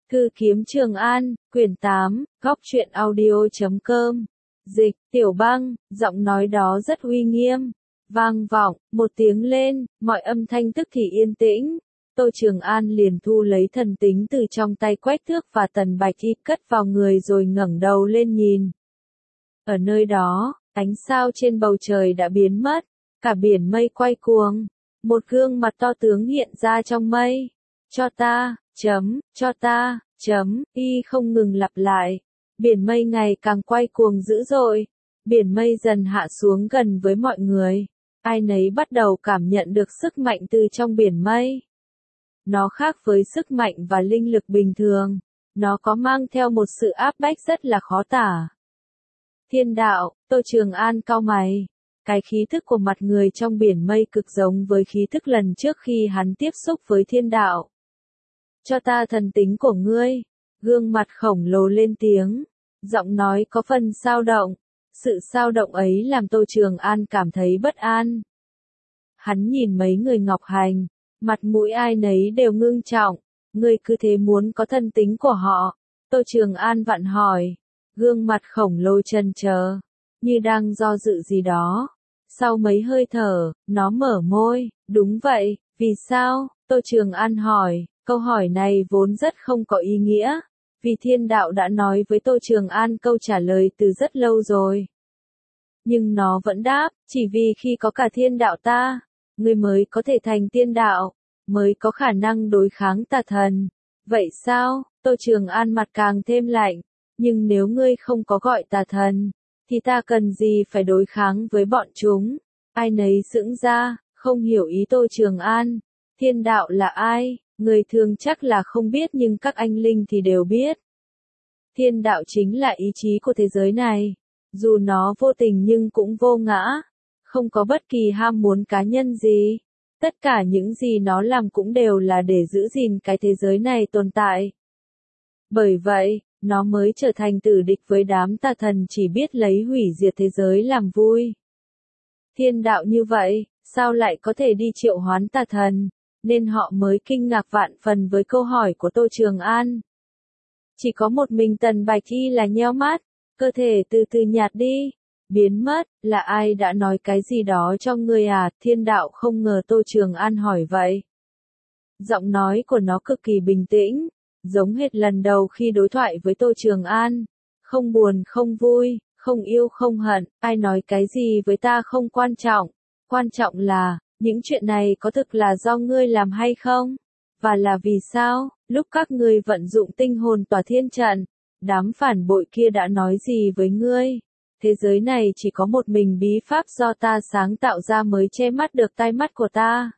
Thư kiếm Trường An, quyển 8, góc truyện audio.com. Dịch, Tiểu Băng, giọng nói đó rất uy nghiêm. Vang vọng, một tiếng lên, mọi âm thanh tức thì yên tĩnh. Tô Trường An liền thu lấy thần tính từ trong tay Quách Thước và Tần Bạch Y cất vào người rồi ngẩng đầu lên nhìn. Ở nơi đó, ánh sao trên bầu trời đã biến mất, cả biển mây quay cuồng. Một gương mặt to tướng hiện ra trong mây. Cho ta, cho ta, y không ngừng lặp lại. Biển mây ngày càng quay cuồng dữ dội. Biển mây dần hạ xuống gần với mọi người. Ai nấy bắt đầu cảm nhận được sức mạnh từ trong biển mây. Nó khác với sức mạnh và linh lực bình thường. Nó có mang theo một sự áp bách rất là khó tả. Thiên đạo, Tô Trường An cau mày. Cái khí thức của mặt người trong biển mây cực giống với khí thức lần trước khi hắn tiếp xúc với thiên đạo. Cho ta thần tính của ngươi. Gương mặt khổng lồ lên tiếng. Giọng nói có phần xao động. Sự xao động ấy làm Tô Trường An cảm thấy bất an. Hắn nhìn mấy người Ngọc Hành. Mặt mũi ai nấy đều ngưng trọng. Ngươi cứ thế muốn có thần tính của họ. Tô Trường An vặn hỏi. Gương mặt khổng lồ chần chờ, như đang do dự gì đó. Sau mấy hơi thở, nó mở môi. Đúng vậy, vì sao? Tô Trường An hỏi. Câu hỏi này vốn rất không có ý nghĩa. Vì thiên đạo đã nói với Tô Trường An câu trả lời từ rất lâu rồi. Nhưng nó vẫn đáp, chỉ vì khi có cả thiên đạo ta, ngươi mới có thể thành tiên đạo, mới có khả năng đối kháng tà thần. Vậy sao? Tô Trường An mặt càng thêm lạnh. Nhưng nếu ngươi không có gọi tà thần, thì ta cần gì phải đối kháng với bọn chúng? Ai nấy sững ra, không hiểu ý Tô Trường An. Thiên đạo là ai? Người thường chắc là không biết nhưng các anh linh thì đều biết. Thiên đạo chính là ý chí của thế giới này. Dù nó vô tình nhưng cũng vô ngã. Không có bất kỳ ham muốn cá nhân gì. Tất cả những gì nó làm cũng đều là để giữ gìn cái thế giới này tồn tại. Bởi vậy, nó mới trở thành tử địch với đám tà thần chỉ biết lấy hủy diệt thế giới làm vui. Thiên đạo như vậy, sao lại có thể đi triệu hoán tà thần? Nên họ mới kinh ngạc vạn phần với câu hỏi của Tô Trường An. Chỉ có một mình Tần Bạch Y là nheo mắt, cơ thể từ từ nhạt đi, biến mất. Là ai đã nói cái gì đó cho ngươi à? Thiên đạo không ngờ Tô Trường An hỏi vậy. Giọng nói của nó cực kỳ bình tĩnh, giống hệt lần đầu khi đối thoại với Tô Trường An. Không buồn không vui, không yêu không hận, ai nói cái gì với ta không quan trọng. Quan trọng là, những chuyện này có thực là do ngươi làm hay không? Và là vì sao, lúc các ngươi vận dụng tinh hồn tỏa thiên trận, đám phản bội kia đã nói gì với ngươi? Thế giới này chỉ có một mình bí pháp do ta sáng tạo ra mới che mắt được tai mắt của ta.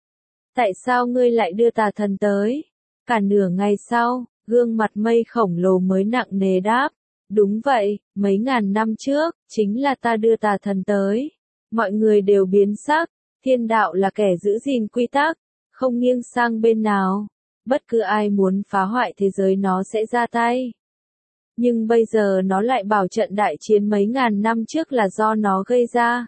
Tại sao ngươi lại đưa tà thần tới? Cả nửa ngày sau, gương mặt mây khổng lồ mới nặng nề đáp. Đúng vậy, mấy ngàn năm trước, chính là ta đưa tà thần tới. Mọi người đều biến sắc. Thiên đạo là kẻ giữ gìn quy tắc, không nghiêng sang bên nào. Bất cứ ai muốn phá hoại thế giới nó sẽ ra tay. Nhưng bây giờ nó lại bảo trận đại chiến mấy ngàn năm trước là do nó gây ra.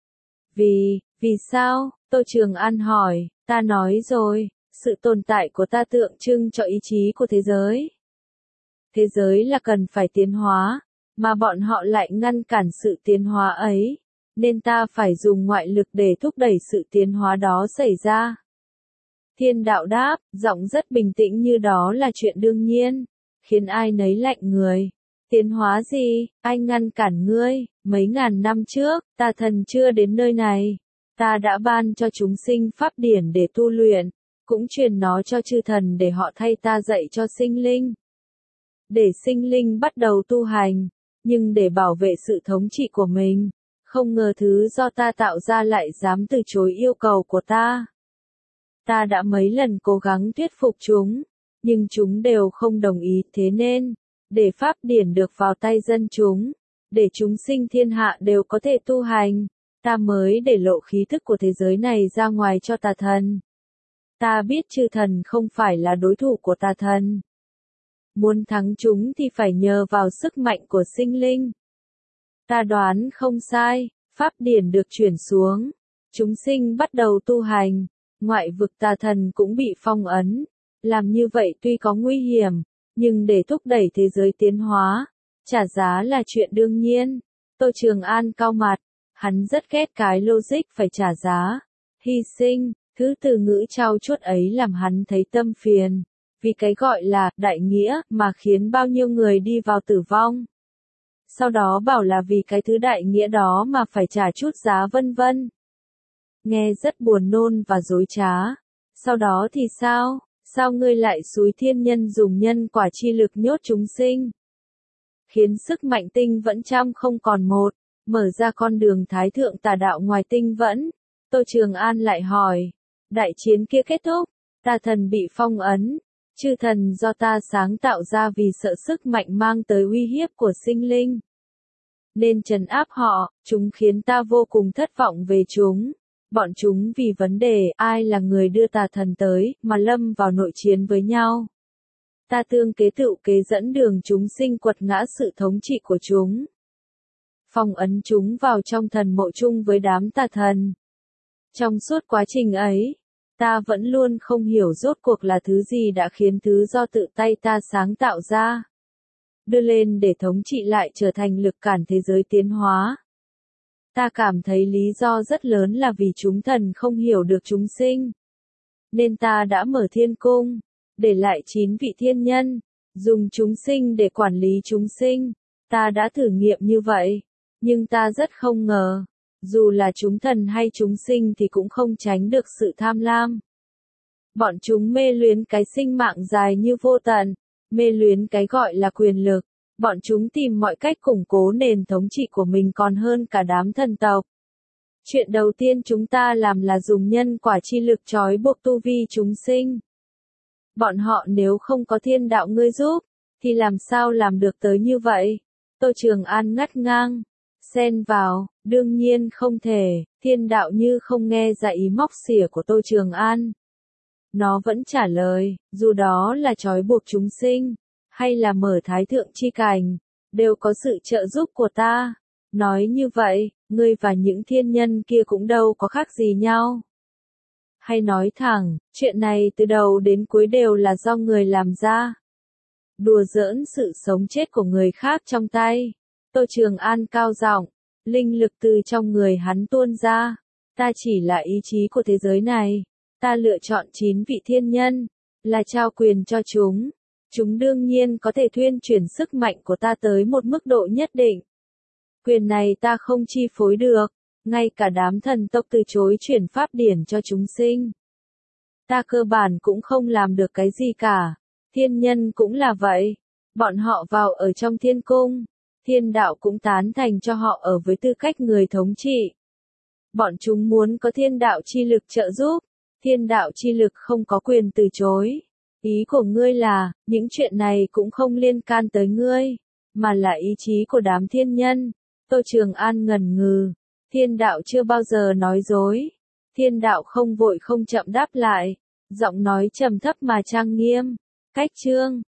Vì sao? Tô Trường An hỏi. Ta nói rồi, sự tồn tại của ta tượng trưng cho ý chí của thế giới. Thế giới là cần phải tiến hóa, mà bọn họ lại ngăn cản sự tiến hóa ấy. Nên ta phải dùng ngoại lực để thúc đẩy sự tiến hóa đó xảy ra. Thiên đạo đáp, giọng rất bình tĩnh như đó là chuyện đương nhiên, khiến ai nấy lạnh người. Tiến hóa gì? Ai ngăn cản ngươi? Mấy ngàn năm trước, tà thần chưa đến nơi này. Ta đã ban cho chúng sinh pháp điển để tu luyện, cũng truyền nó cho chư thần để họ thay ta dạy cho sinh linh. Để sinh linh bắt đầu tu hành, nhưng để bảo vệ sự thống trị của mình. Không ngờ thứ do ta tạo ra lại dám từ chối yêu cầu của ta. Ta đã mấy lần cố gắng thuyết phục chúng, nhưng chúng đều không đồng ý. Thế nên, để pháp điển được vào tay dân chúng, để chúng sinh thiên hạ đều có thể tu hành, ta mới để lộ khí thức của thế giới này ra ngoài cho tà thần. Ta biết chư thần không phải là đối thủ của tà thần. Muốn thắng chúng thì phải nhờ vào sức mạnh của sinh linh. Ta đoán không sai, pháp điển được chuyển xuống. Chúng sinh bắt đầu tu hành, ngoại vực tà thần cũng bị phong ấn. Làm như vậy tuy có nguy hiểm, Nhưng để thúc đẩy thế giới tiến hóa, trả giá là chuyện đương nhiên. Tô Trường An cau mặt, hắn rất ghét cái logic phải trả giá, hy sinh, thứ từ ngữ trau chuốt ấy làm hắn thấy tâm phiền, vì cái gọi là đại nghĩa mà khiến bao nhiêu người đi vào tử vong. Sau đó bảo là vì cái thứ đại nghĩa đó mà phải trả chút giá vân vân. Nghe rất buồn nôn và dối trá. Sau đó thì sao? Sao ngươi lại xúi thiên nhân dùng nhân quả chi lực nhốt chúng sinh? Khiến sức mạnh tinh vẫn trăm không còn một, mở ra con đường thái thượng tà đạo ngoài tinh vẫn. Tô Trường An lại hỏi, đại chiến kia kết thúc, tà thần bị phong ấn, chư thần do ta sáng tạo ra vì sợ sức mạnh mang tới uy hiếp của sinh linh. Nên trấn áp họ, chúng khiến ta vô cùng thất vọng về chúng. Bọn chúng vì vấn đề ai là người đưa tà thần tới mà lâm vào nội chiến với nhau. Ta tương kế tựu kế dẫn đường chúng sinh quật ngã sự thống trị của chúng. Phong ấn chúng vào trong thần mộ chung với đám tà thần. Trong suốt quá trình ấy, ta vẫn luôn không hiểu rốt cuộc là thứ gì đã khiến thứ do tự tay ta sáng tạo ra, đưa lên để thống trị lại trở thành lực cản thế giới tiến hóa. Ta cảm thấy lý do rất lớn là vì chúng thần không hiểu được chúng sinh. Nên ta đã mở thiên cung, để lại 9 vị thiên nhân, dùng chúng sinh để quản lý chúng sinh. Ta đã thử nghiệm như vậy, nhưng ta rất không ngờ, dù là chúng thần hay chúng sinh thì cũng không tránh được sự tham lam. Bọn chúng mê luyến cái sinh mạng dài như vô tận, mê luyến cái gọi là quyền lực. Bọn chúng tìm mọi cách củng cố nền thống trị của mình còn hơn cả đám thần tộc. Chuyện đầu tiên chúng ta làm là dùng nhân quả chi lực trói buộc tu vi chúng sinh. Bọn họ nếu không có thiên đạo ngươi giúp, thì làm sao làm được tới như vậy? Tô Trường An ngắt ngang, xen vào, đương nhiên không thể, thiên đạo như không nghe ra ý móc xỉa của Tô Trường An. Nó vẫn trả lời, dù đó là trói buộc chúng sinh, hay là mở thái thượng chi cảnh, đều có sự trợ giúp của ta. Nói như vậy, ngươi và những thiên nhân kia cũng đâu có khác gì nhau. Hay nói thẳng, chuyện này từ đầu đến cuối đều là do người làm ra. Đùa giỡn sự sống chết của người khác trong tay. Tô Trường An cao giọng, linh lực từ trong người hắn tuôn ra. Ta chỉ là ý chí của thế giới này. Ta lựa chọn 9 vị thiên nhân, là trao quyền cho chúng. Chúng đương nhiên có thể thuyên chuyển sức mạnh của ta tới một mức độ nhất định. Quyền này ta không chi phối được, ngay cả đám thần tộc từ chối chuyển pháp điển cho chúng sinh. Ta cơ bản cũng không làm được cái gì cả, thiên nhân cũng là vậy. Bọn họ vào ở trong thiên cung, thiên đạo cũng tán thành cho họ ở với tư cách người thống trị. Bọn chúng muốn có thiên đạo chi lực trợ giúp, thiên đạo chi lực không có quyền từ chối. Ý của ngươi là, những chuyện này cũng không liên can tới ngươi, mà là ý chí của đám thiên nhân. Tô Trường An ngần ngừ, thiên đạo chưa bao giờ nói dối. Thiên đạo không vội không chậm đáp lại, giọng nói trầm thấp mà trang nghiêm. Cách chương